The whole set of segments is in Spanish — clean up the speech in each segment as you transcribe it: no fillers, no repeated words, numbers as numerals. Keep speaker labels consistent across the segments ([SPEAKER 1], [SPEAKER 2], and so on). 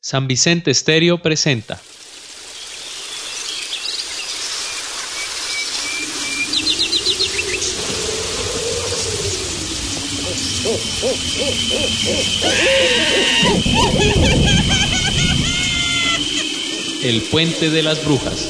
[SPEAKER 1] San Vicente Stereo presenta. El Puente de las Brujas.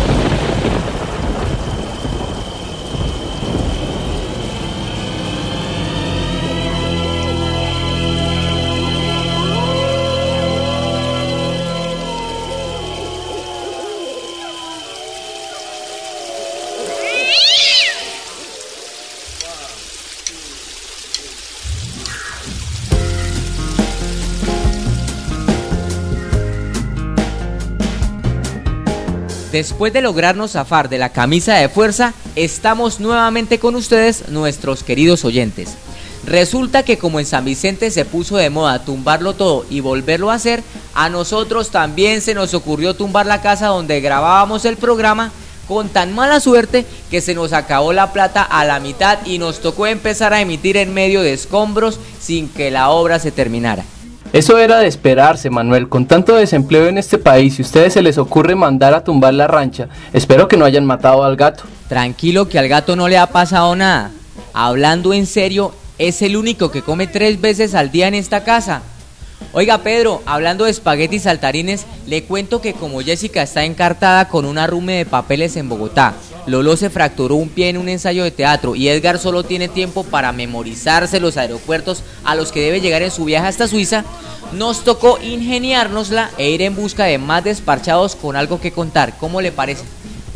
[SPEAKER 2] Después de lograrnos zafar de la camisa de fuerza, estamos nuevamente con ustedes, nuestros queridos oyentes. Resulta que como en San Vicente se puso de moda tumbarlo todo y volverlo a hacer, a nosotros también se nos ocurrió tumbar la casa donde grabábamos el programa, con tan mala suerte que se nos acabó la plata a la mitad y nos tocó empezar a emitir en medio de escombros sin que la obra se terminara.
[SPEAKER 3] Eso era de esperarse, Manuel. Con tanto desempleo en este país y a ustedes se les ocurre mandar a tumbar la rancha. Espero que no hayan matado al gato.
[SPEAKER 2] Tranquilo, que al gato no le ha pasado nada. Hablando en serio, es el único que come 3 veces al día en esta casa. Oiga, Pedro, hablando de espaguetis saltarines, le cuento que como Jessica está encartada con un arrume de papeles en Bogotá, Lolo se fracturó un pie en un ensayo de teatro y Edgar solo tiene tiempo para memorizarse los aeropuertos a los que debe llegar en su viaje hasta Suiza, nos tocó ingeniárnosla e ir en busca de más desparchados con algo que contar. ¿Cómo le parece?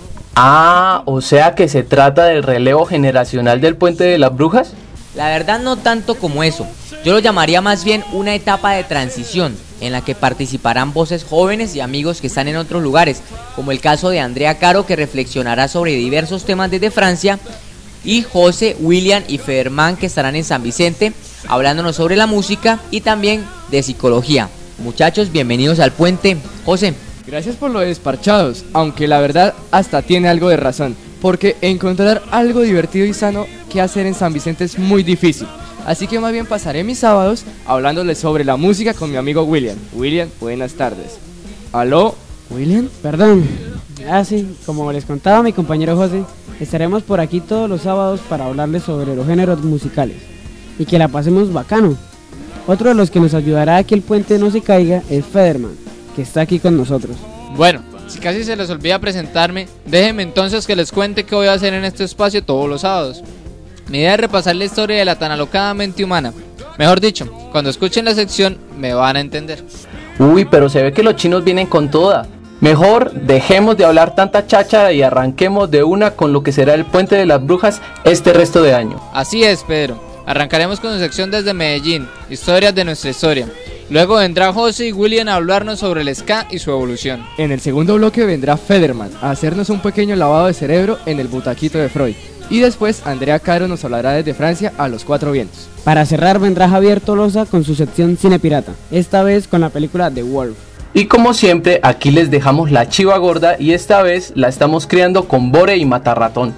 [SPEAKER 3] Ah, o sea que se trata del relevo generacional del Puente de las Brujas.
[SPEAKER 2] La verdad no tanto como eso, yo lo llamaría más bien una etapa de transición en la que participarán voces jóvenes y amigos que están en otros lugares, como el caso de Andrea Caro, que reflexionará sobre diversos temas desde Francia, y José, William y Federman, que estarán en San Vicente hablándonos sobre la música y también de psicología. Muchachos, bienvenidos al Puente. José.
[SPEAKER 4] Gracias por lo de desparchados, aunque la verdad hasta tiene algo de razón, porque encontrar algo divertido y sano que hacer en San Vicente es muy difícil. Así que más bien pasaré mis sábados hablándoles sobre la música con mi amigo William. William, buenas tardes. ¿Aló, William?
[SPEAKER 5] Perdón. Sí, como les contaba mi compañero José, estaremos por aquí todos los sábados para hablarles sobre los géneros musicales y que la pasemos bacano. Otro de los que nos ayudará a que el puente no se caiga es Federman, que está aquí con nosotros.
[SPEAKER 6] Bueno, si casi se les olvida presentarme, déjenme entonces que les cuente qué voy a hacer en este espacio todos los sábados. Mi idea es repasar la historia de la tan alocada mente humana. Mejor dicho, cuando escuchen la sección me van a entender.
[SPEAKER 3] Uy, pero se ve que los chinos vienen con toda. Mejor dejemos de hablar tanta cháchara y arranquemos de una con lo que será el Puente de las Brujas este resto de año.
[SPEAKER 6] Así es, Pedro. Arrancaremos con su sección desde Medellín, historias de nuestra historia. Luego vendrá José y William a hablarnos sobre el ska y su evolución.
[SPEAKER 4] En el segundo bloque vendrá Federman a hacernos un pequeño lavado de cerebro en el butaquito de Freud. Y después Andrea Caro nos hablará desde Francia a los 4 vientos.
[SPEAKER 5] Para cerrar vendrá Javier Tolosa con su sección Cine Pirata, esta vez con la película The Wolf.
[SPEAKER 3] Y como siempre, aquí les dejamos la chiva gorda y esta vez la estamos criando con Bore y Matarratón.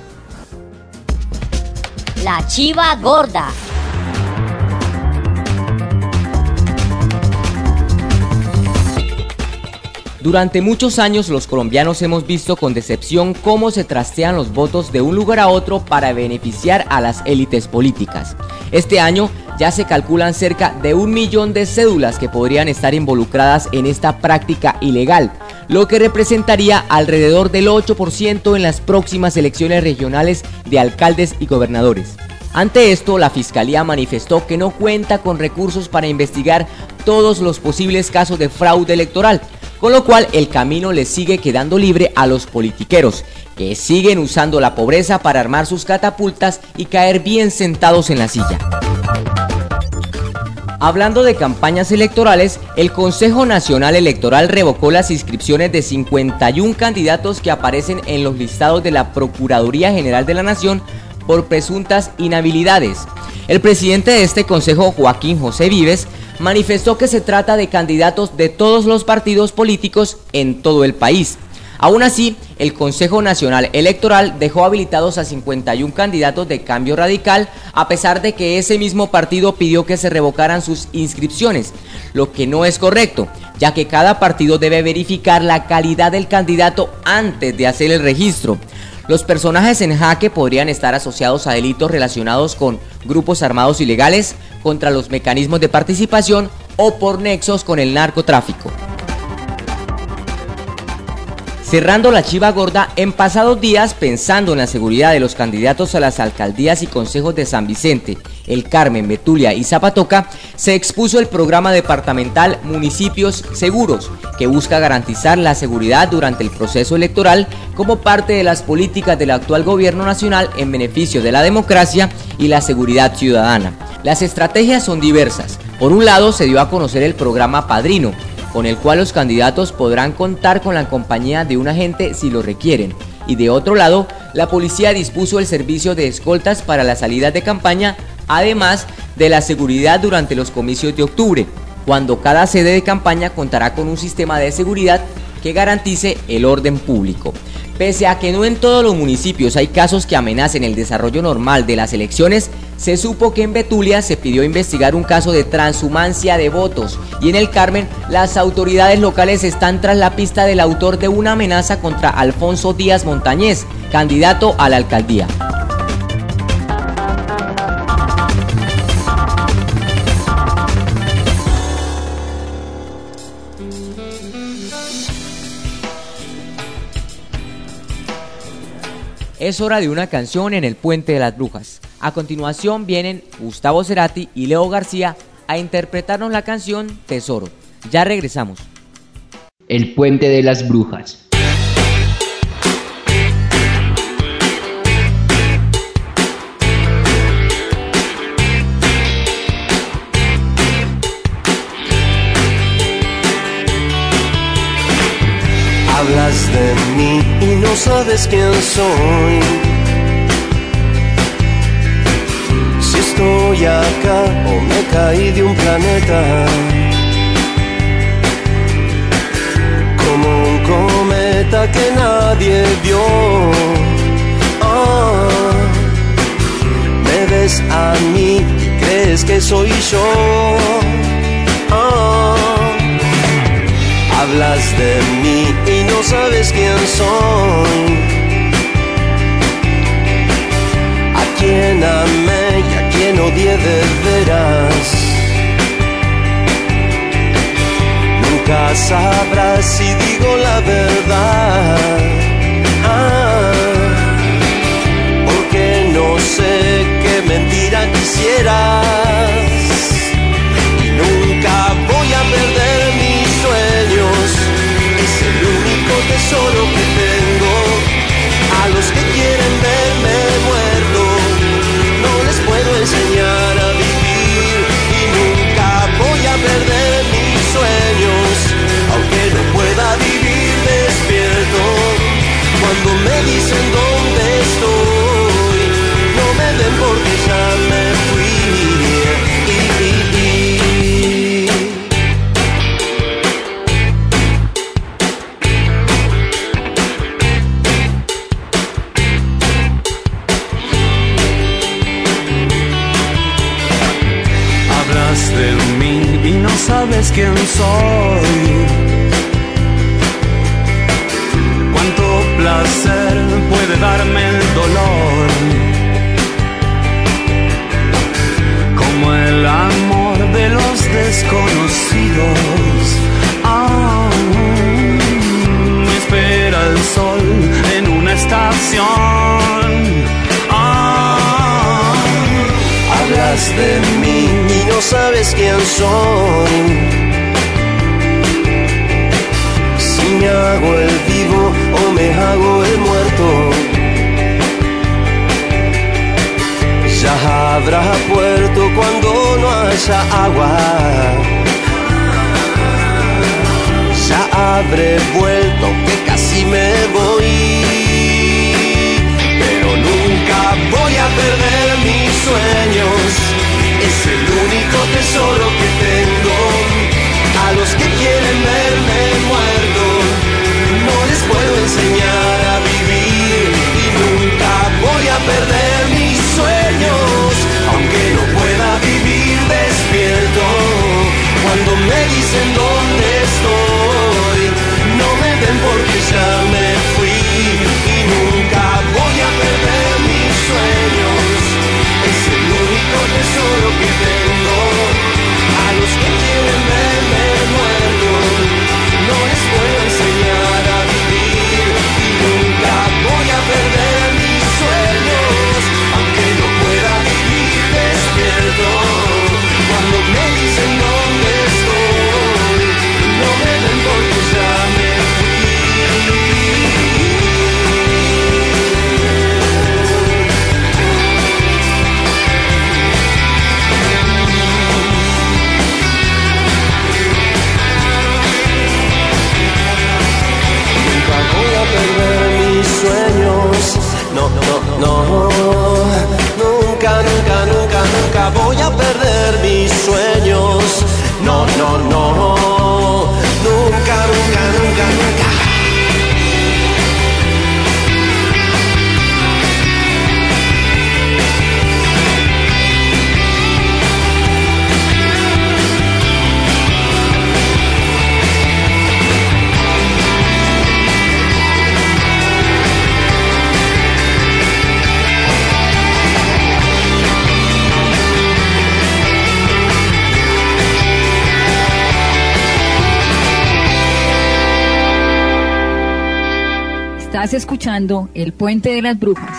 [SPEAKER 7] La chiva gorda.
[SPEAKER 2] Durante muchos años los colombianos hemos visto con decepción cómo se trastean los votos de un lugar a otro para beneficiar a las élites políticas. Este año ya se calculan cerca de 1 millón de cédulas que podrían estar involucradas en esta práctica ilegal, lo que representaría alrededor del 8% en las próximas elecciones regionales de alcaldes y gobernadores. Ante esto, la Fiscalía manifestó que no cuenta con recursos para investigar todos los posibles casos de fraude electoral, con lo cual el camino les sigue quedando libre a los politiqueros, que siguen usando la pobreza para armar sus catapultas y caer bien sentados en la silla. Hablando de campañas electorales, el Consejo Nacional Electoral revocó las inscripciones de 51 candidatos que aparecen en los listados de la Procuraduría General de la Nación por presuntas inhabilidades. El presidente de este consejo, Joaquín José Vives, manifestó que se trata de candidatos de todos los partidos políticos en todo el país. Aún así, el Consejo Nacional Electoral dejó habilitados a 51 candidatos de Cambio Radical, a pesar de que ese mismo partido pidió que se revocaran sus inscripciones, lo que no es correcto, ya que cada partido debe verificar la calidad del candidato antes de hacer el registro. Los personajes en jaque podrían estar asociados a delitos relacionados con grupos armados ilegales, contra los mecanismos de participación o por nexos con el narcotráfico. Cerrando la chiva gorda, en pasados días, pensando en la seguridad de los candidatos a las alcaldías y consejos de San Vicente, El Carmen, Betulia y Zapatoca, se expuso el programa departamental Municipios Seguros, que busca garantizar la seguridad durante el proceso electoral como parte de las políticas del actual gobierno nacional en beneficio de la democracia y la seguridad ciudadana. Las estrategias son diversas. Por un lado, se dio a conocer el programa Padrino, con el cual los candidatos podrán contar con la compañía de un agente si lo requieren. Y de otro lado, la policía dispuso el servicio de escoltas para las salidas de campaña, además de la seguridad durante los comicios de octubre, cuando cada sede de campaña contará con un sistema de seguridad que garantice el orden público. Pese a que no en todos los municipios hay casos que amenacen el desarrollo normal de las elecciones, se supo que en Betulia se pidió investigar un caso de transhumancia de votos y en El Carmen las autoridades locales están tras la pista del autor de una amenaza contra Alfonso Díaz Montañez, candidato a la alcaldía. Es hora de una canción en el Puente de las Brujas. A continuación vienen Gustavo Cerati y Leo García a interpretarnos la canción Tesoro. Ya regresamos.
[SPEAKER 8] El Puente de las Brujas.
[SPEAKER 9] Hablas de mí y no sabes quién soy. Si estoy acá o me caí de un planeta, como un cometa que nadie vio. Me ves a mí, crees que soy yo. Hablas de mí y no sabes quién soy. A quien amé y a quien odié de veras. Nunca sabrás si digo la verdad. Porque no sé qué mentira quisieras. Y nunca voy a perder mis sueños. Es el único tesoro que tengo. A los que quieren verme muerto no les puedo enseñar a vivir. Y nunca voy a perder mis sueños, aunque no pueda vivir despierto. Cuando me dicen dónde estoy, no me ven porque ya me fui. Sabes quién soy, cuánto placer puede darme el dolor, como el amor de los desconocidos. Me espera el sol en una estación. Hablas de mí y no sabes quién soy. Si me hago el vivo o me hago el muerto, ya habrá puerto cuando no haya agua. Ya habré vuelto que casi me voy. Pero nunca voy a perder mis sueños. Es el único tesoro que tengo. A los que quieren verme muerto no les puedo enseñar
[SPEAKER 10] Estás escuchando El Puente de las Brujas.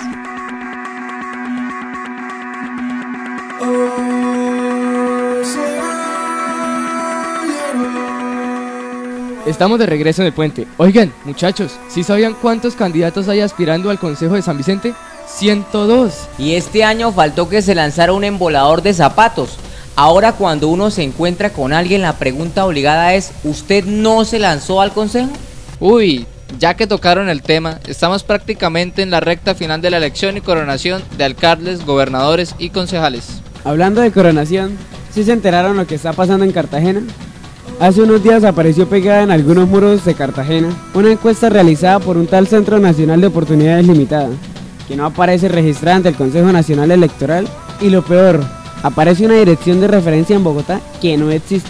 [SPEAKER 4] Estamos de regreso en el puente. Oigan, muchachos, ¿sí sabían cuántos candidatos hay aspirando al Consejo de San Vicente? 102.
[SPEAKER 2] Y este año faltó que se lanzara un embolador de zapatos. Ahora cuando uno se encuentra con alguien, la pregunta obligada es: ¿usted no se lanzó al consejo?
[SPEAKER 6] Uy, ya que tocaron el tema, estamos prácticamente en la recta final de la elección y coronación de alcaldes, gobernadores y concejales.
[SPEAKER 5] Hablando de coronación, ¿sí se enteraron lo que está pasando en Cartagena? Hace unos días apareció pegada en algunos muros de Cartagena una encuesta realizada por un tal Centro Nacional de Oportunidades Limitada, que no aparece registrada ante el Consejo Nacional Electoral, y lo peor, aparece una dirección de referencia en Bogotá que no existe.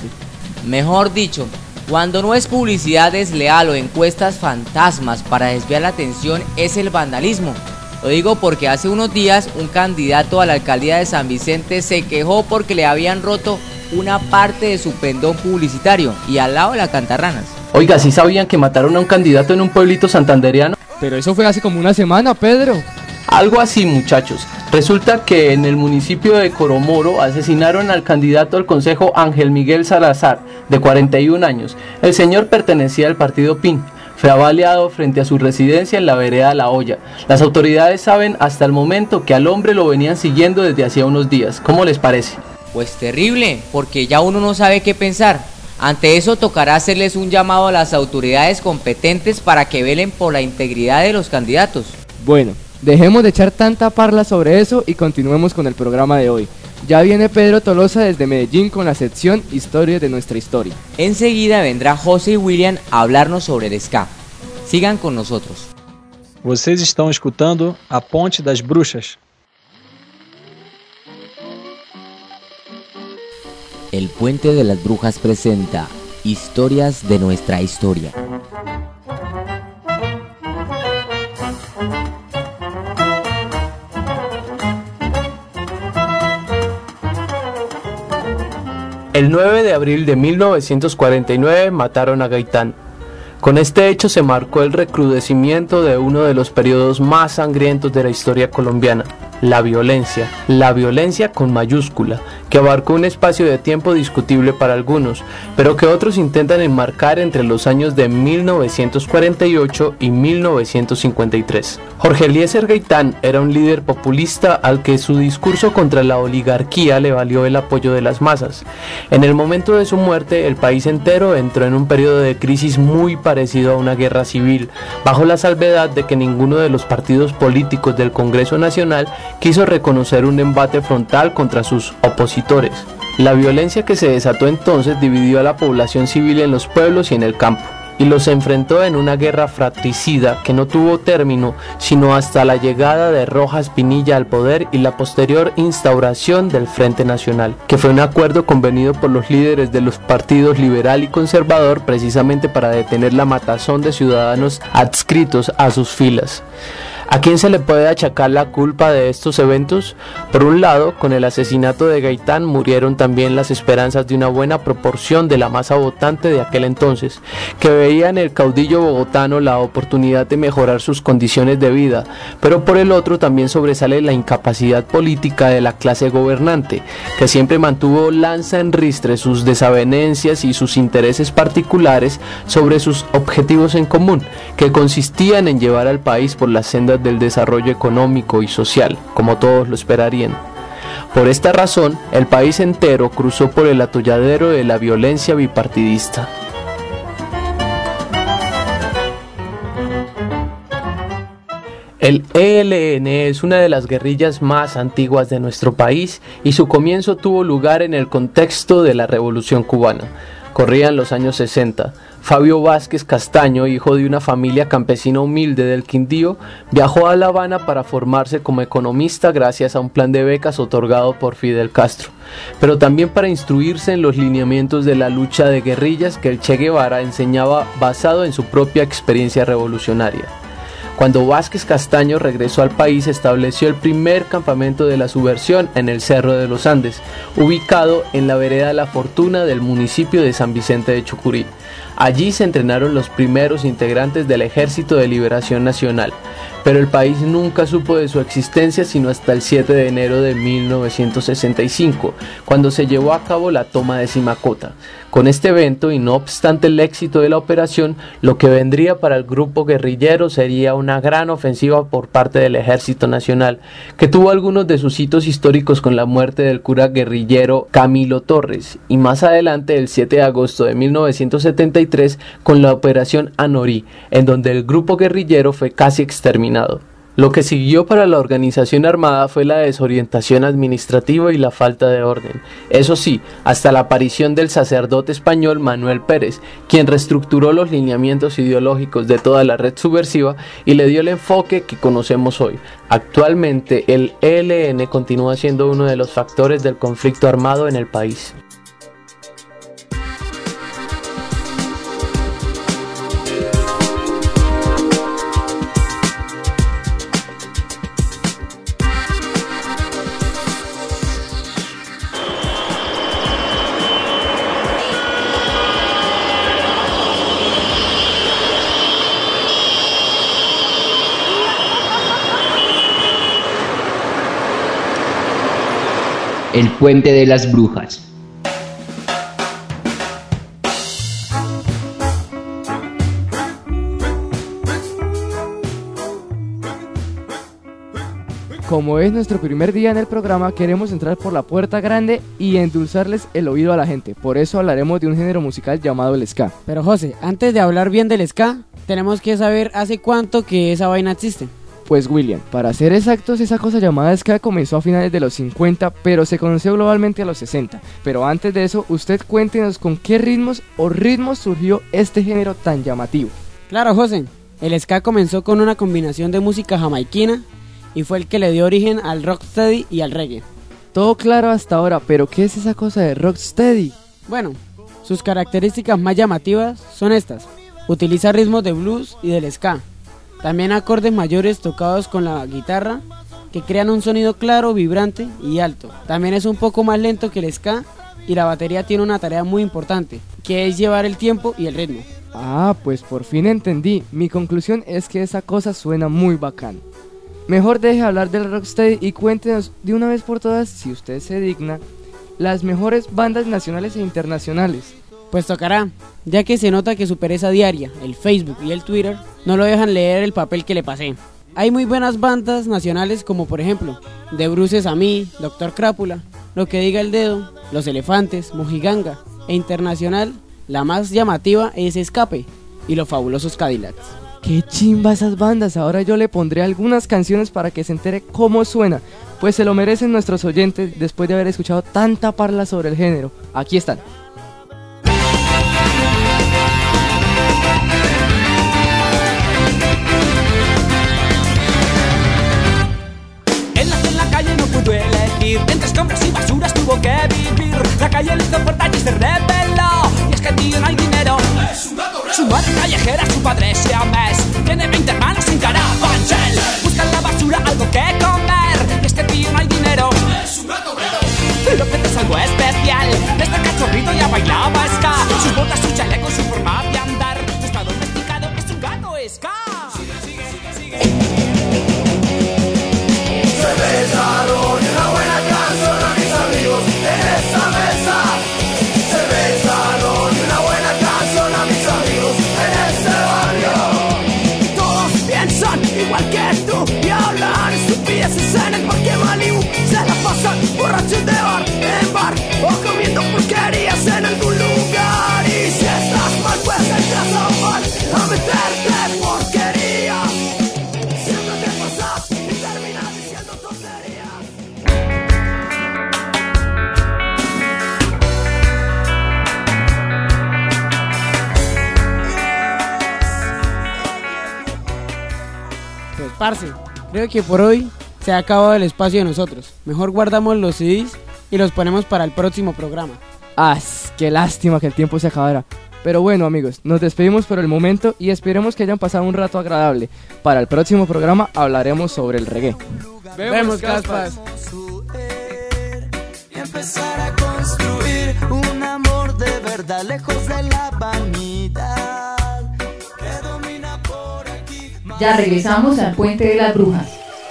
[SPEAKER 2] Mejor dicho, cuando no es publicidad desleal o encuestas fantasmas para desviar la atención, es el vandalismo. Lo digo porque hace unos días un candidato a la alcaldía de San Vicente se quejó porque le habían roto una parte de su pendón publicitario y al lado de las cantarranas.
[SPEAKER 3] Oiga, ¿sí sabían que mataron a un candidato en un pueblito santandereano?
[SPEAKER 4] Pero eso fue hace como una semana, Pedro.
[SPEAKER 3] Algo así, muchachos. Resulta que en el municipio de Coromoro asesinaron al candidato al consejo Ángel Miguel Salazar, de 41 años. El señor pertenecía al partido PIN. Fue baleado frente a su residencia en la vereda La Hoya. Las autoridades saben hasta el momento que al hombre lo venían siguiendo desde hacía unos días. ¿Cómo les parece?
[SPEAKER 2] Pues terrible, porque ya uno no sabe qué pensar. Ante eso tocará hacerles un llamado a las autoridades competentes para que velen por la integridad de los candidatos.
[SPEAKER 4] Bueno, dejemos de echar tanta parla sobre eso y continuemos con el programa de hoy. Ya viene Pedro Tolosa desde Medellín con la sección Historia de nuestra historia.
[SPEAKER 2] Enseguida vendrá José y William a hablarnos sobre el ska. Sigan con nosotros.
[SPEAKER 11] Vocês estão escutando A Ponte das Bruxas.
[SPEAKER 2] El Puente de las Brujas presenta Historias de nuestra historia.
[SPEAKER 3] El 9 de abril de 1949 mataron a Gaitán. Con este hecho se marcó el recrudecimiento de uno de los periodos más sangrientos de la historia colombiana, la violencia con mayúscula, que abarcó un espacio de tiempo discutible para algunos, pero que otros intentan enmarcar entre los años de 1948 y 1953. Jorge Eliezer Gaitán era un líder populista al que su discurso contra la oligarquía le valió el apoyo de las masas. En el momento de su muerte, el país entero entró en un periodo de crisis muy parecido a una guerra civil, bajo la salvedad de que ninguno de los partidos políticos del Congreso Nacional quiso reconocer un embate frontal contra sus opositores. La violencia que se desató entonces dividió a la población civil en los pueblos y en el campo, y los enfrentó en una guerra fratricida que no tuvo término sino hasta la llegada de Rojas Pinilla al poder y la posterior instauración del Frente Nacional, que fue un acuerdo convenido por los líderes de los partidos liberal y conservador precisamente para detener la matazón de ciudadanos adscritos a sus filas. ¿A quién se le puede achacar la culpa de estos eventos? Por un lado, con el asesinato de Gaitán murieron también las esperanzas de una buena proporción de la masa votante de aquel entonces, que veía en el caudillo bogotano la oportunidad de mejorar sus condiciones de vida, pero por el otro también sobresale la incapacidad política de la clase gobernante, que siempre mantuvo lanza en ristre sus desavenencias y sus intereses particulares sobre sus objetivos en común, que consistían en llevar al país por las sendas del desarrollo económico y social, como todos lo esperarían. Por esta razón, el país entero cruzó por el atolladero de la violencia bipartidista. El ELN es una de las guerrillas más antiguas de nuestro país y su comienzo tuvo lugar en el contexto de la Revolución Cubana. Corrían los años 60. Fabio Vázquez Castaño, hijo de una familia campesina humilde del Quindío, viajó a La Habana para formarse como economista gracias a un plan de becas otorgado por Fidel Castro, pero también para instruirse en los lineamientos de la lucha de guerrillas que el Che Guevara enseñaba basado en su propia experiencia revolucionaria. Cuando Vázquez Castaño regresó al país, estableció el primer campamento de la subversión en el Cerro de los Andes, ubicado en la vereda La Fortuna del municipio de San Vicente de Chucurí. Allí se entrenaron los primeros integrantes del Ejército de Liberación Nacional, pero el país nunca supo de su existencia sino hasta el 7 de enero de 1965, cuando se llevó a cabo la toma de Simacota. Con este evento, y no obstante el éxito de la operación, lo que vendría para el grupo guerrillero sería una gran ofensiva por parte del Ejército Nacional, que tuvo algunos de sus hitos históricos con la muerte del cura guerrillero Camilo Torres, y más adelante, el 7 de agosto de 1973, con la Operación Anorí, en donde el grupo guerrillero fue casi exterminado. Lo que siguió para la organización armada fue la desorientación administrativa y la falta de orden. Eso sí, hasta la aparición del sacerdote español Manuel Pérez, quien reestructuró los lineamientos ideológicos de toda la red subversiva y le dio el enfoque que conocemos hoy. Actualmente, el ELN continúa siendo uno de los factores del conflicto armado en el país.
[SPEAKER 8] El puente de las brujas.
[SPEAKER 4] Como es nuestro primer día en el programa, queremos entrar por la puerta grande y endulzarles el oído a la gente. Por eso hablaremos de un género musical llamado el ska.
[SPEAKER 5] Pero José, antes de hablar bien del ska, tenemos que saber hace cuánto que esa vaina existe.
[SPEAKER 4] Pues William, para ser exactos, esa cosa llamada ska comenzó a finales de los 50, pero se conoció globalmente a los 60. Pero antes de eso, usted cuéntenos con qué ritmos surgió este género tan llamativo.
[SPEAKER 5] Claro, José, el ska comenzó con una combinación de música jamaiquina y fue el que le dio origen al rocksteady y al reggae.
[SPEAKER 4] Todo claro hasta ahora, pero ¿qué es esa cosa de rocksteady?
[SPEAKER 5] Bueno, sus características más llamativas son estas: utiliza ritmos de blues y del ska. También acordes mayores tocados con la guitarra que crean un sonido claro, vibrante y alto. También es un poco más lento que el ska y la batería tiene una tarea muy importante, que es llevar el tiempo y el ritmo.
[SPEAKER 4] Ah, pues por fin entendí. Mi conclusión es que esa cosa suena muy bacán. Mejor deje hablar del rocksteady y cuéntenos de una vez por todas, si usted se digna, las mejores bandas nacionales e internacionales.
[SPEAKER 5] Pues tocará, ya que se nota que su pereza diaria, el Facebook y el Twitter, no lo dejan leer el papel que le pasé. Hay muy buenas bandas nacionales como por ejemplo, De Bruces a mí, Doctor Crápula, Lo que diga el dedo, Los Elefantes, Mojiganga, e internacional, la más llamativa es Escape y Los Fabulosos Cadillacs.
[SPEAKER 4] ¡Qué chimba esas bandas! Ahora yo le pondré algunas canciones para que se entere cómo suena, pues se lo merecen nuestros oyentes después de haber escuchado tanta parla sobre el género. Aquí están.
[SPEAKER 12] Entre escombros y basuras tuvo que vivir. La calle le hizo fuerza y se rebeló. Y es que tío no hay dinero. Es un gato bravo. Su madre callejera, su padre siamés. Tiene 20 hermanos en Carabanchel. Busca en la basura algo que comer. Y es que tío no hay dinero. Es un gato bravo. López es algo especial. Desde cachorrito ya bailaba ska. Sus botas, su chaleco, su forma de andar. Está domesticado, es un gato ska. Sigue, sigue, sigue, sigue.
[SPEAKER 9] Cervezaron una buena canción a mis amigos en esta mesa. Cervezaron una buena canción a mis amigos en este barrio.
[SPEAKER 12] Todos piensan igual que tú y hablan estupideces en el parque Malibu. Se la pasan borrachos de bar en bar o comiendo porquerías en algún lugar. Y si estás mal pues entras a mal a meterte porquería. Siempre te pasas y terminas diciendo tonterías.
[SPEAKER 5] Pues parce, creo que por hoy se ha acabado el espacio de nosotros. Mejor guardamos los CDs y los ponemos para el próximo programa.
[SPEAKER 4] ¡Ah! ¡Qué lástima que el tiempo se acabara! Pero bueno amigos, nos despedimos por el momento y esperemos que hayan pasado un rato agradable. Para el próximo programa hablaremos sobre el reggae.
[SPEAKER 5] Vemos, Caspas.
[SPEAKER 9] Y empezar a construir un amor de verdad lejos de la vanidad.
[SPEAKER 10] Ya regresamos al Puente de las Brujas.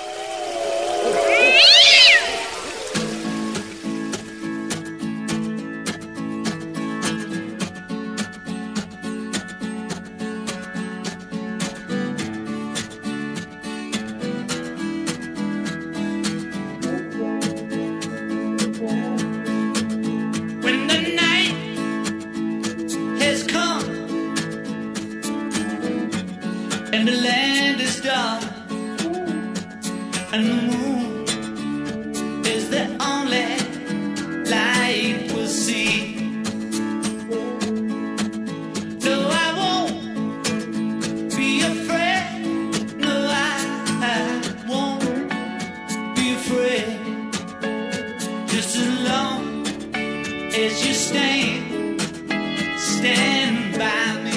[SPEAKER 12] And the land is dark, and the moon is the only light we'll see. No, I won't be afraid. No, I won't be afraid. Just as long as you stand by me.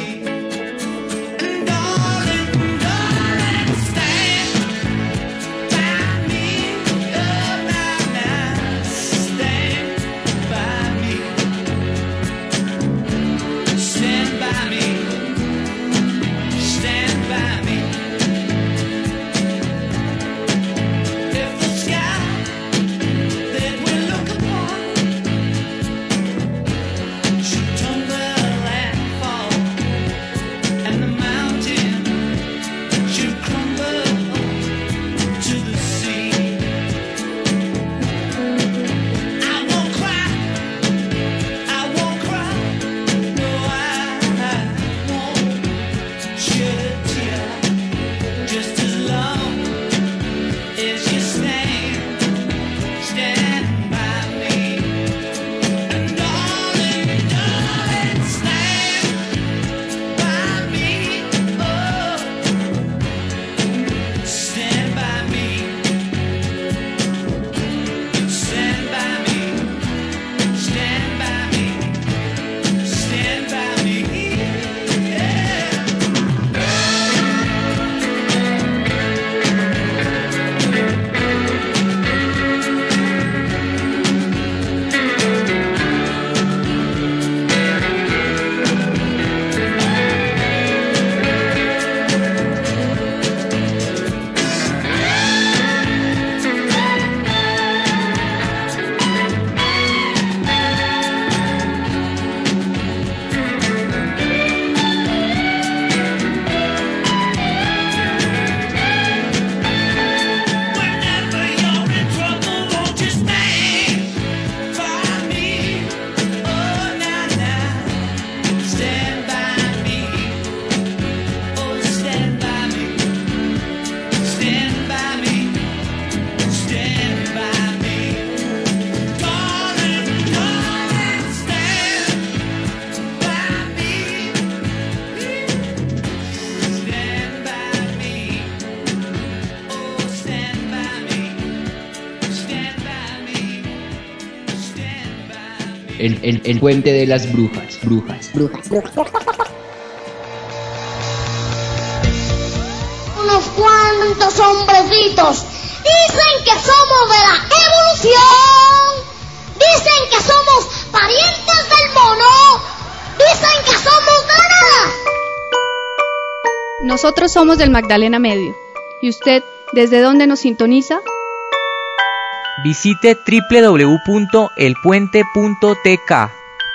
[SPEAKER 8] El puente de las brujas.
[SPEAKER 7] Unos cuantos hombrecitos dicen que somos de la evolución, dicen que somos parientes del mono, dicen que somos de la nada.
[SPEAKER 13] Nosotros somos del Magdalena Medio. ¿Y usted desde dónde nos sintoniza?
[SPEAKER 2] Visite www.elpuente.tk.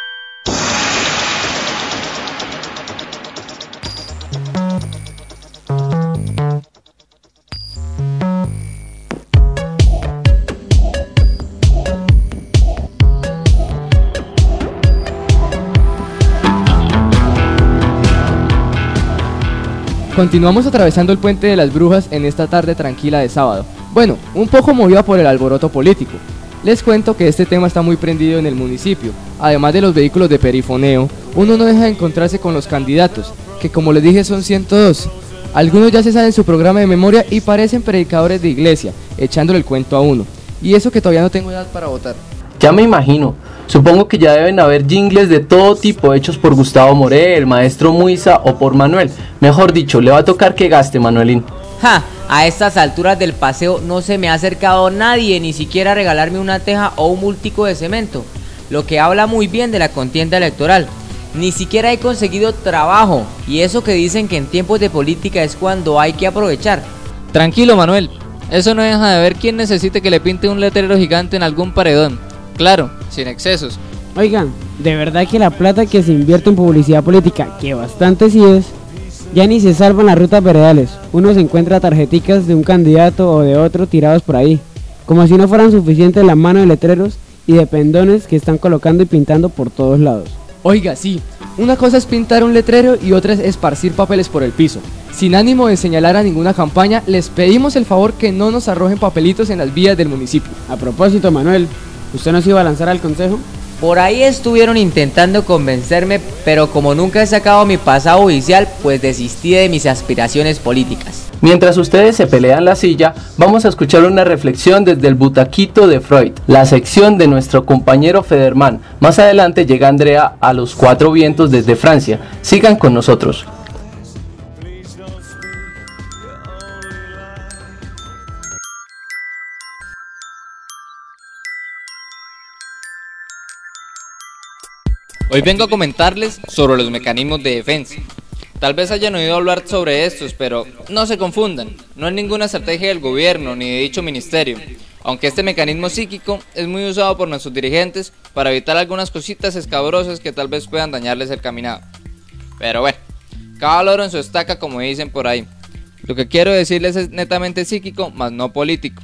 [SPEAKER 4] Continuamos atravesando el Puente de las Brujas en esta tarde tranquila de sábado. Bueno, un poco movida por el alboroto político. Les cuento que este tema está muy prendido en el municipio. Además de los vehículos de perifoneo, uno no deja de encontrarse con los candidatos, que como les dije son 102. Algunos ya se saben su programa de memoria y parecen predicadores de iglesia, echándole el cuento a uno. Y eso que todavía no tengo edad para votar.
[SPEAKER 3] Ya me imagino. Supongo que ya deben haber jingles de todo tipo hechos por Gustavo Moré, el maestro Muiza o por Manuel. Mejor dicho, le va a tocar que gaste, Manuelín.
[SPEAKER 2] ¡Ja! A estas alturas del paseo no se me ha acercado nadie, ni siquiera a regalarme una teja o un multico de cemento, lo que habla muy bien de la contienda electoral. Ni siquiera he conseguido trabajo, y eso que dicen que en tiempos de política es cuando hay que aprovechar.
[SPEAKER 6] Tranquilo, Manuel, eso no deja de ver quién necesite que le pinte un letrero gigante en algún paredón. Claro, sin excesos.
[SPEAKER 5] Oigan, de verdad que la plata que se invierte en publicidad política, que bastante sí es, ya ni se salvan las rutas veredales. Uno se encuentra tarjeticas de un candidato o de otro tirados por ahí, como si no fueran suficientes las manos de letreros y de pendones que están colocando y pintando por todos lados.
[SPEAKER 4] Oiga, sí, una cosa es pintar un letrero y otra es esparcir papeles por el piso. Sin ánimo de señalar a ninguna campaña, les pedimos el favor que no nos arrojen papelitos en las vías del municipio.
[SPEAKER 5] A propósito, Manuel, ¿usted nos iba a lanzar al consejo?
[SPEAKER 2] Por ahí estuvieron intentando convencerme, pero como nunca he sacado mi pasado judicial, pues desistí de mis aspiraciones políticas.
[SPEAKER 3] Mientras ustedes se pelean la silla, vamos a escuchar una reflexión desde el butaquito de Freud, la sección de nuestro compañero Federman. Más adelante llega Andrea a los 4 vientos desde Francia. Sigan con nosotros.
[SPEAKER 6] Hoy vengo a comentarles sobre los mecanismos de defensa. Tal vez hayan oído hablar sobre estos, pero no se confundan, no es ninguna estrategia del gobierno ni de dicho ministerio, aunque este mecanismo psíquico es muy usado por nuestros dirigentes para evitar algunas cositas escabrosas que tal vez puedan dañarles el caminado. Pero bueno, cada loro en su estaca, como dicen por ahí. Lo que quiero decirles es netamente psíquico, más no político.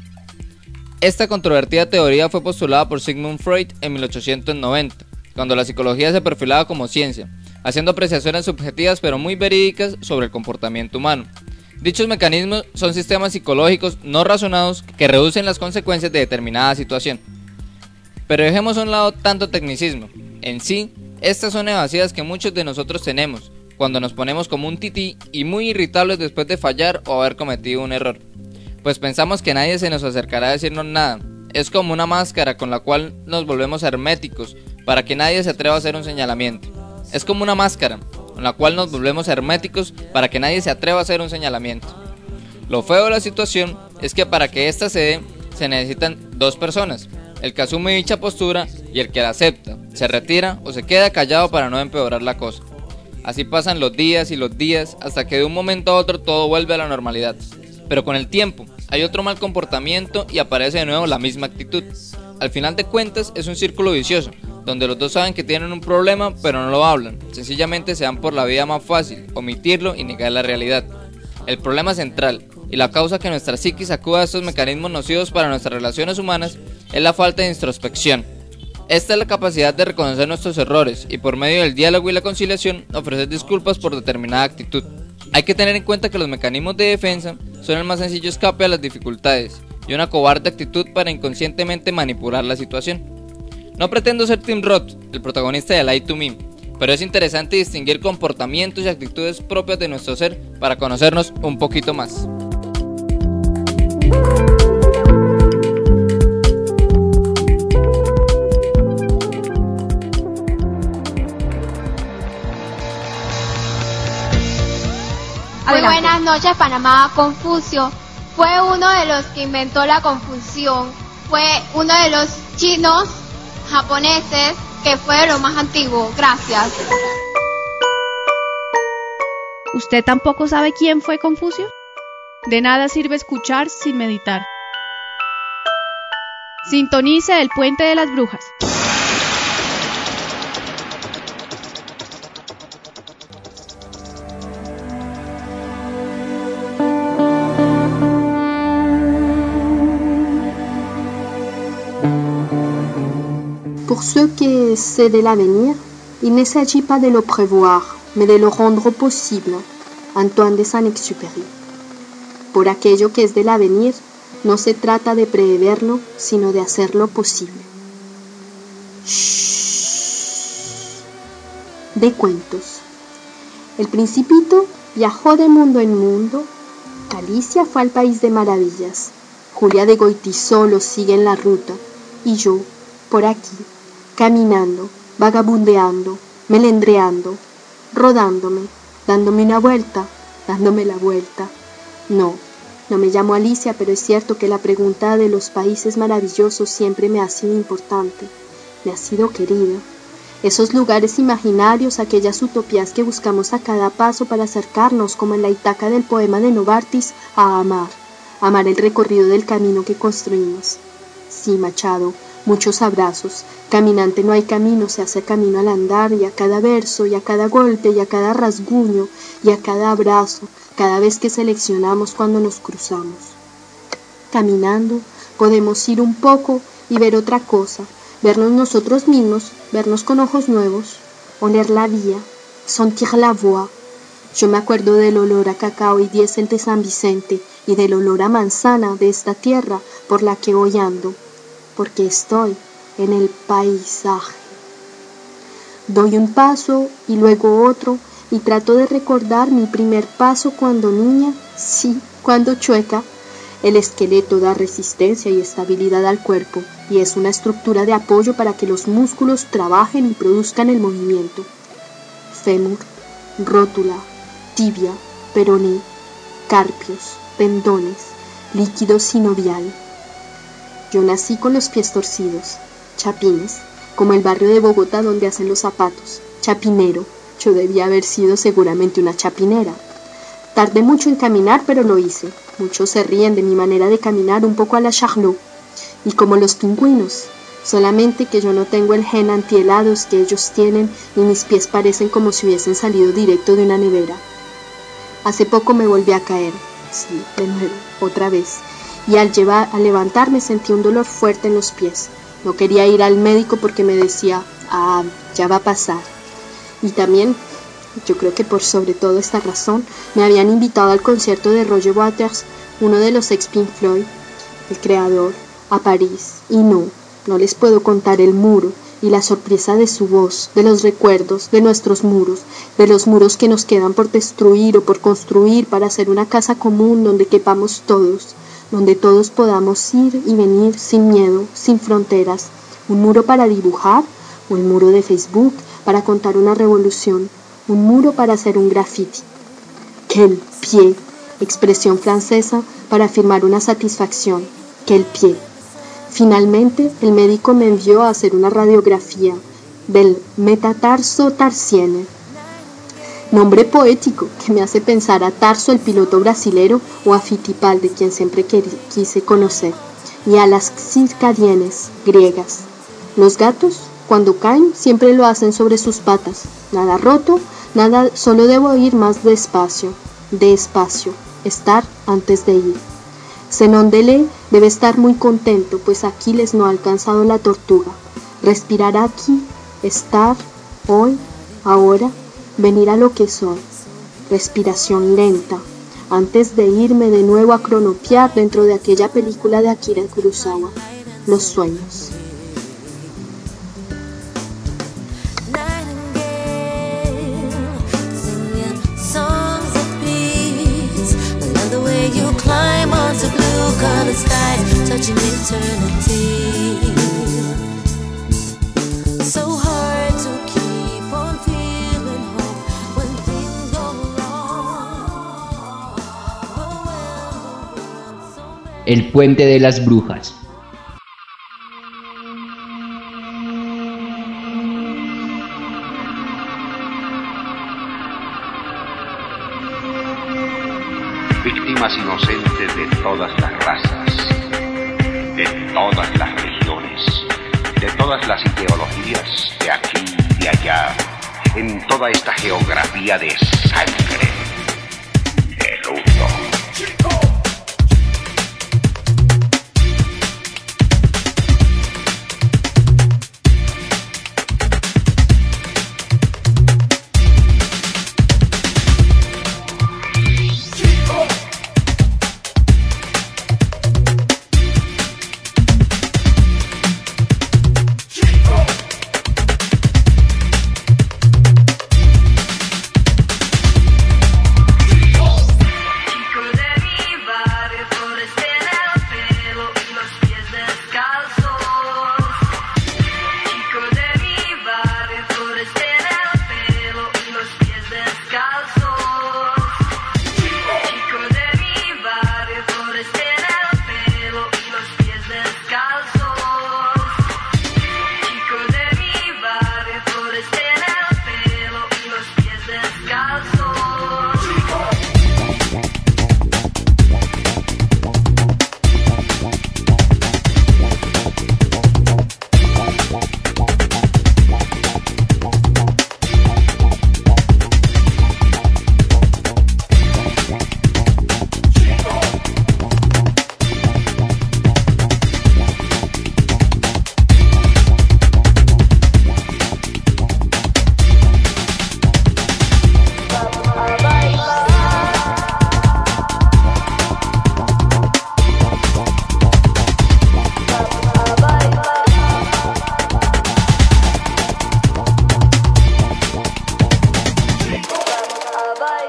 [SPEAKER 6] Esta controvertida teoría fue postulada por Sigmund Freud en 1890. Cuando la psicología se perfilaba como ciencia, haciendo apreciaciones subjetivas pero muy verídicas sobre el comportamiento humano. Dichos mecanismos son sistemas psicológicos no razonados que reducen las consecuencias de determinada situación. Pero dejemos a un lado tanto tecnicismo. En sí, estas son evasivas que muchos de nosotros tenemos, cuando nos ponemos como un tití y muy irritables después de fallar o haber cometido un error. Pues pensamos que nadie se nos acercará a decirnos nada. Es como una máscara con la cual nos volvemos herméticos, para que nadie se atreva a hacer un señalamiento. Es como una máscara, con la cual nos volvemos herméticos para que nadie se atreva a hacer un señalamiento. Lo feo de la situación es que para que ésta se dé, se necesitan 2 personas, el que asume dicha postura y el que la acepta, se retira o se queda callado para no empeorar la cosa. Así pasan los días y los días hasta que de un momento a otro todo vuelve a la normalidad. Pero con el tiempo hay otro mal comportamiento y aparece de nuevo la misma actitud. Al final de cuentas es un círculo vicioso, donde los dos saben que tienen un problema pero no lo hablan, sencillamente se dan por la vía más fácil, omitirlo y negar la realidad. El problema central y la causa que nuestra psiquis acuda a estos mecanismos nocivos para nuestras relaciones humanas es la falta de introspección. Esta es la capacidad de reconocer nuestros errores y por medio del diálogo y la conciliación ofrecer disculpas por determinada actitud. Hay que tener en cuenta que los mecanismos de defensa son el más sencillo escape a las dificultades y una cobarde actitud para inconscientemente manipular la situación. No pretendo ser Tim Roth, el protagonista de Lie to Me, pero es interesante distinguir comportamientos y actitudes propias de nuestro ser para conocernos un poquito más.
[SPEAKER 14] Muy buenas noches, Panamá. Confucio fue uno de los que inventó la confusión. Fue uno de los chinos japoneses que fue de lo más antiguo. Gracias.
[SPEAKER 13] ¿Usted tampoco sabe quién fue Confucio? De nada sirve escuchar sin meditar. Sintonice el Puente de las Brujas.
[SPEAKER 15] Pour ce qui est de l'avenir, il ne s'agit pas de le prévoir, mais de le rendre possible. Antoine de Saint-Exupéry. Por aquello que es del avenir, no se trata de preverlo, sino de hacerlo posible. De cuentos. El Principito viajó de mundo en mundo. Alicia fue al país de maravillas. Julia de Goitizó lo sigue en la ruta. Y yo, por aquí, caminando, vagabundeando, melendreando, rodándome, dándome una vuelta, dándome la vuelta. No me llamo Alicia, pero es cierto que la pregunta de los países maravillosos siempre me ha sido importante, me ha sido querida. Esos lugares imaginarios, aquellas utopías que buscamos a cada paso para acercarnos, como en la Itaca del poema de Novartis, a amar. Amar el recorrido del camino que construimos. Sí, Machado, muchos abrazos. Caminante no hay camino, se hace camino al andar, y a cada verso, y a cada golpe, y a cada rasguño, y a cada abrazo, cada vez que seleccionamos cuando nos cruzamos. Caminando, podemos ir un poco y ver otra cosa, vernos nosotros mismos, vernos con ojos nuevos, oler la vía, sentir la voix. Yo me acuerdo del olor a cacao y diésel de San Vicente y del olor a manzana de esta tierra por la que hoy ando, porque estoy en el paisaje. Doy un paso y luego otro y trato de recordar mi primer paso cuando niña, sí, cuando chueca. El esqueleto da resistencia y estabilidad al cuerpo y es una estructura de apoyo para que los músculos trabajen y produzcan el movimiento. Fémur, rótula, tibia, peroné, carpios, tendones, líquido sinovial. Yo nací con los pies torcidos, chapines, como el barrio de Bogotá donde hacen los zapatos, chapinero. Yo debía haber sido seguramente una chapinera. Tardé mucho en caminar, pero lo hice. Muchos se ríen de mi manera de caminar un poco a la Charlot, y como los pingüinos, solamente que yo no tengo el gen antihelados que ellos tienen y mis pies parecen como si hubiesen salido directo de una nevera. Hace poco me volví a caer, sí, de nuevo, otra vez, y al levantarme sentí un dolor fuerte en los pies. No quería ir al médico porque me decía, ya va a pasar. Y también, yo creo que por sobre todo esta razón, me habían invitado al concierto de Roger Waters, uno de los ex Pink Floyd, el creador, a París, y no les puedo contar el muro y la sorpresa de su voz, de los recuerdos, de nuestros muros, de los muros que nos quedan por destruir o por construir para hacer una casa común donde quepamos todos, donde todos podamos ir y venir sin miedo, sin fronteras, un muro para dibujar o el muro de Facebook para contar una revolución, un muro para hacer un graffiti. Quel pied, expresión francesa para afirmar una satisfacción. Quel pied. Finalmente, el médico me envió a hacer una radiografía del metatarso tarsiene. Nombre poético que me hace pensar a Tarso el piloto brasilero o a Fittipaldi, quien siempre quise conocer, y a las circadienes griegas. Los gatos, cuando caen, siempre lo hacen sobre sus patas. Nada roto, nada, solo debo ir más despacio, estar antes de ir. Zenón de Lé debe estar muy contento, pues Aquiles no ha alcanzado la tortuga. Respirar aquí, estar, hoy, ahora, venir a lo que soy. Respiración lenta, antes de irme de nuevo a cronopiar dentro de aquella película de Akira Kurosawa, Los sueños.
[SPEAKER 16] Skies, touching eternity. So hard to keep on feeling hope when things go wrong.
[SPEAKER 8] El puente de las brujas.
[SPEAKER 17] Víctimas inocentes de todas las razas, de todas las regiones, de todas las ideologías, de aquí y de allá, en toda esta geografía de sangre, de luto.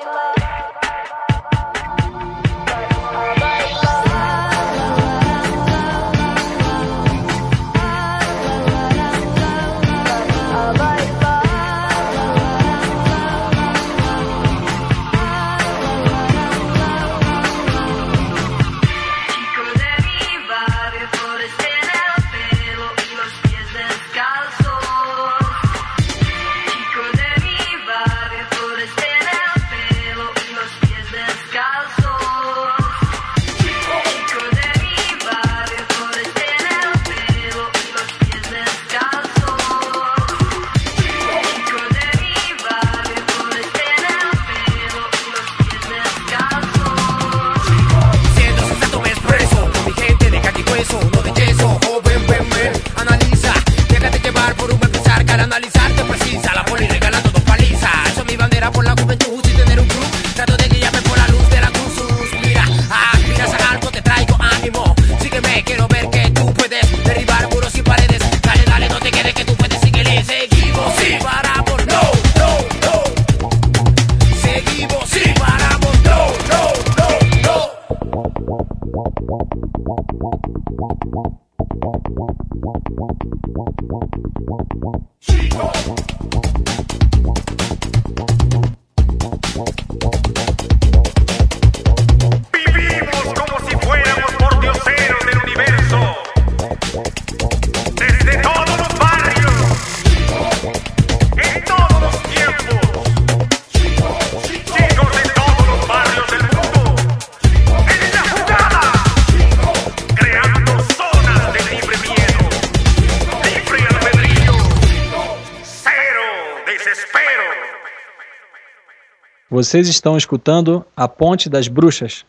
[SPEAKER 11] Vocês estão escutando A Ponte das Bruxas.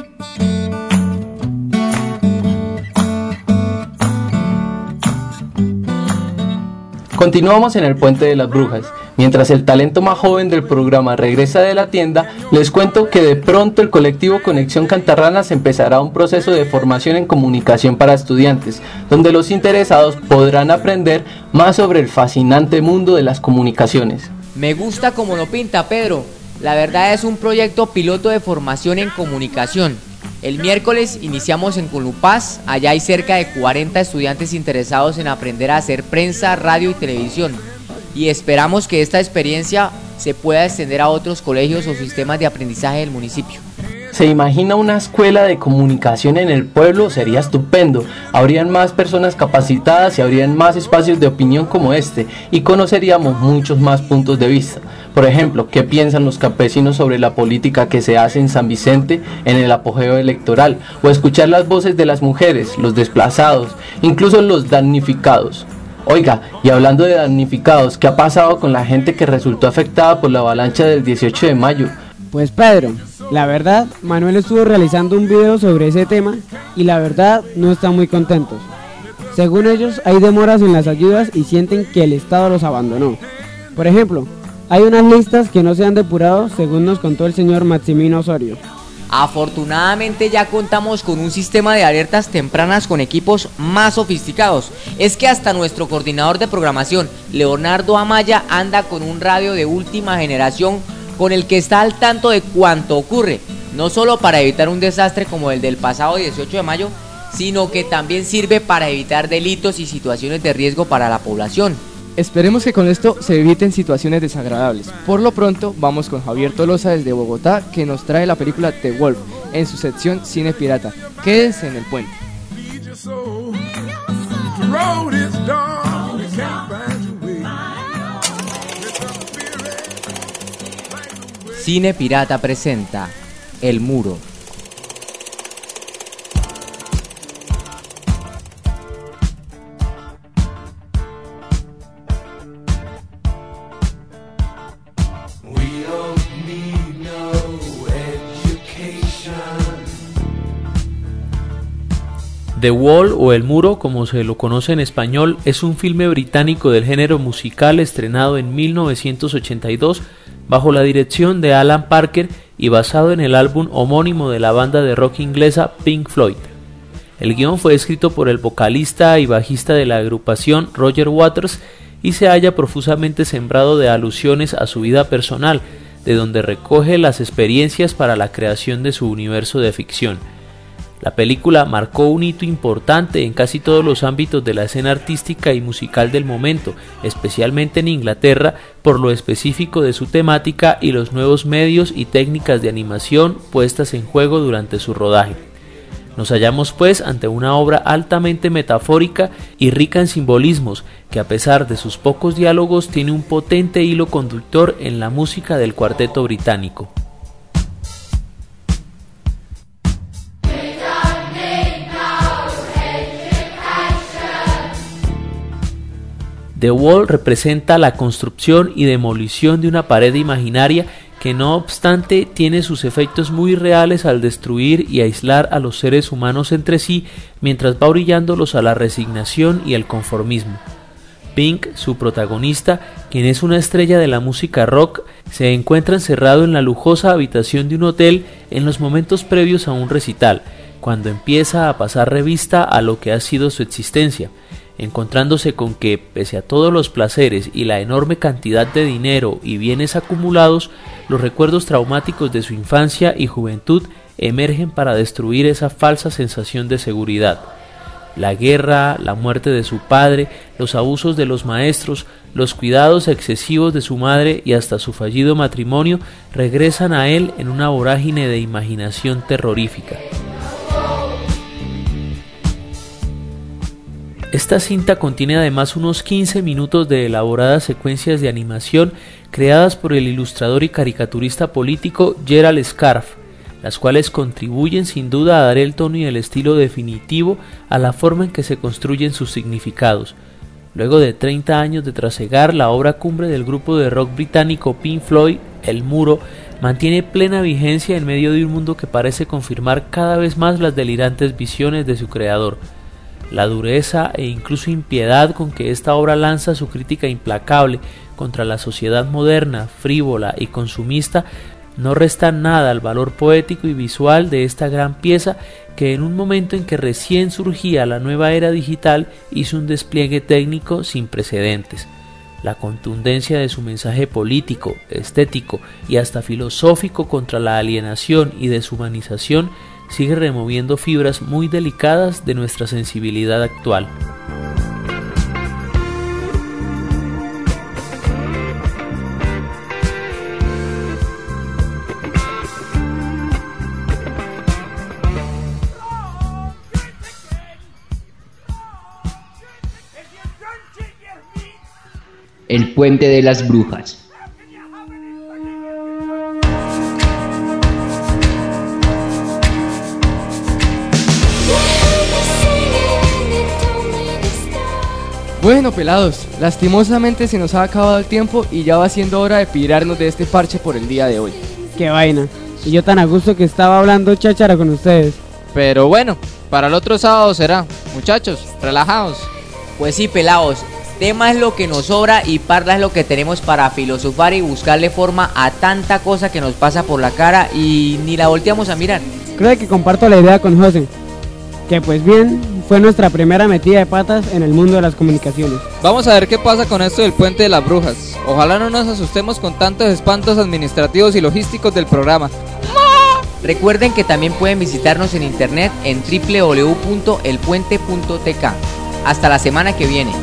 [SPEAKER 3] Continuamos en el Puente de las Brujas. Mientras el talento más joven del programa regresa de la tienda, les cuento que de pronto el colectivo Conexión Cantarranas empezará un proceso de formación en comunicación para estudiantes, donde los interesados podrán aprender más sobre el fascinante mundo de las comunicaciones.
[SPEAKER 2] Me gusta como lo pinta Pedro. La verdad es un proyecto piloto de formación en comunicación. El miércoles iniciamos en Colupaz, allá hay cerca de 40 estudiantes interesados en aprender a hacer prensa, radio y televisión. Y esperamos que esta experiencia se pueda extender a otros colegios o sistemas de aprendizaje del municipio.
[SPEAKER 3] ¿Se imagina una escuela de comunicación en el pueblo? Sería estupendo. Habrían más personas capacitadas y habrían más espacios de opinión como este y conoceríamos muchos más puntos de vista. Por ejemplo, ¿qué piensan los campesinos sobre la política que se hace en San Vicente en el apogeo electoral? O escuchar las voces de las mujeres, los desplazados, incluso los damnificados. Oiga, y hablando de damnificados, ¿qué ha pasado con la gente que resultó afectada por la avalancha del 18 de mayo?
[SPEAKER 5] Pues Pedro, la verdad, Manuel estuvo realizando un video sobre ese tema y la verdad no están muy contentos. Según ellos, hay demoras en las ayudas y sienten que el Estado los abandonó. Por ejemplo, hay unas listas que no se han depurado, según nos contó el señor Maximino Osorio.
[SPEAKER 2] Afortunadamente ya contamos con un sistema de alertas tempranas con equipos más sofisticados. Es que hasta nuestro coordinador de programación, Leonardo Amaya, anda con un radio de última generación con el que está al tanto de cuánto ocurre, no solo para evitar un desastre como el del pasado 18 de mayo, sino que también sirve para evitar delitos y situaciones de riesgo para la población.
[SPEAKER 4] Esperemos que con esto se eviten situaciones desagradables. Por lo pronto, vamos con Javier Tolosa desde Bogotá, que nos trae la película The Wolf en su sección Cine Pirata. Quédense en el puente.
[SPEAKER 2] Cine Pirata presenta El Muro.
[SPEAKER 1] The Wall o El Muro, como se lo conoce en español, es un filme británico del género musical estrenado en 1982 bajo la dirección de Alan Parker y basado en el álbum homónimo de la banda de rock inglesa Pink Floyd. El guión fue escrito por el vocalista y bajista de la agrupación Roger Waters y se halla profusamente sembrado de alusiones a su vida personal, de donde recoge las experiencias para la creación de su universo de ficción. La película marcó un hito importante en casi todos los ámbitos de la escena artística y musical del momento, especialmente en Inglaterra, por lo específico de su temática y los nuevos medios y técnicas de animación puestas en juego durante su rodaje. Nos hallamos pues ante una obra altamente metafórica y rica en simbolismos, que a pesar de sus pocos diálogos tiene un potente hilo conductor en la música del cuarteto británico. The Wall representa la construcción y demolición de una pared imaginaria que no obstante tiene sus efectos muy reales al destruir y aislar a los seres humanos entre sí mientras va orillándolos a la resignación y el conformismo. Pink, su protagonista, quien es una estrella de la música rock, se encuentra encerrado en la lujosa habitación de un hotel en los momentos previos a un recital, cuando empieza a pasar revista a lo que ha sido su existencia, encontrándose con que, pese a todos los placeres y la enorme cantidad de dinero y bienes acumulados, los recuerdos traumáticos de su infancia y juventud emergen para destruir esa falsa sensación de seguridad. La guerra, la muerte de su padre, los abusos de los maestros, los cuidados excesivos de su madre y hasta su fallido matrimonio regresan a él en una vorágine de imaginación terrorífica. Esta cinta contiene además unos 15 minutos de elaboradas secuencias de animación creadas por el ilustrador y caricaturista político Gerald Scarfe, las cuales contribuyen sin duda a dar el tono y el estilo definitivo a la forma en que se construyen sus significados. Luego de 30 años de trasegar, la obra cumbre del grupo de rock británico Pink Floyd, El Muro, mantiene plena vigencia en medio de un mundo que parece confirmar cada vez más las delirantes visiones de su creador. La dureza e incluso impiedad con que esta obra lanza su crítica implacable contra la sociedad moderna, frívola y consumista no resta nada al valor poético y visual de esta gran pieza que en un momento en que recién surgía la nueva era digital hizo un despliegue técnico sin precedentes. La contundencia de su mensaje político, estético y hasta filosófico contra la alienación y deshumanización sigue removiendo fibras muy delicadas de nuestra sensibilidad actual.
[SPEAKER 8] El puente de las brujas.
[SPEAKER 4] Bueno, pelados, lastimosamente se nos ha acabado el tiempo y ya va siendo hora de pirarnos de este parche por el día de hoy.
[SPEAKER 5] Qué vaina, y yo tan a gusto que estaba hablando cháchara con ustedes.
[SPEAKER 6] Pero bueno, para el otro sábado será. Muchachos, relajados.
[SPEAKER 2] Pues sí, pelados, tema es lo que nos sobra y parla es lo que tenemos para filosofar y buscarle forma a tanta cosa que nos pasa por la cara y ni la volteamos a mirar.
[SPEAKER 5] Creo que comparto la idea con José, que pues bien, fue nuestra primera metida de patas en el mundo de las comunicaciones.
[SPEAKER 6] Vamos a ver qué pasa con esto del puente de las brujas. Ojalá no nos asustemos con tantos espantos administrativos y logísticos del programa.
[SPEAKER 2] Recuerden que también pueden visitarnos en internet en www.elpuente.tk. Hasta la semana que viene.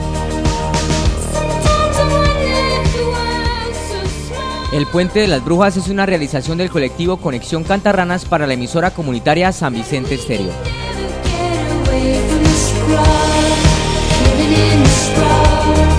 [SPEAKER 2] El Puente de las Brujas es una realización del colectivo Conexión Cantarranas para la emisora comunitaria San Vicente Estéreo.
[SPEAKER 16] Living in the straw.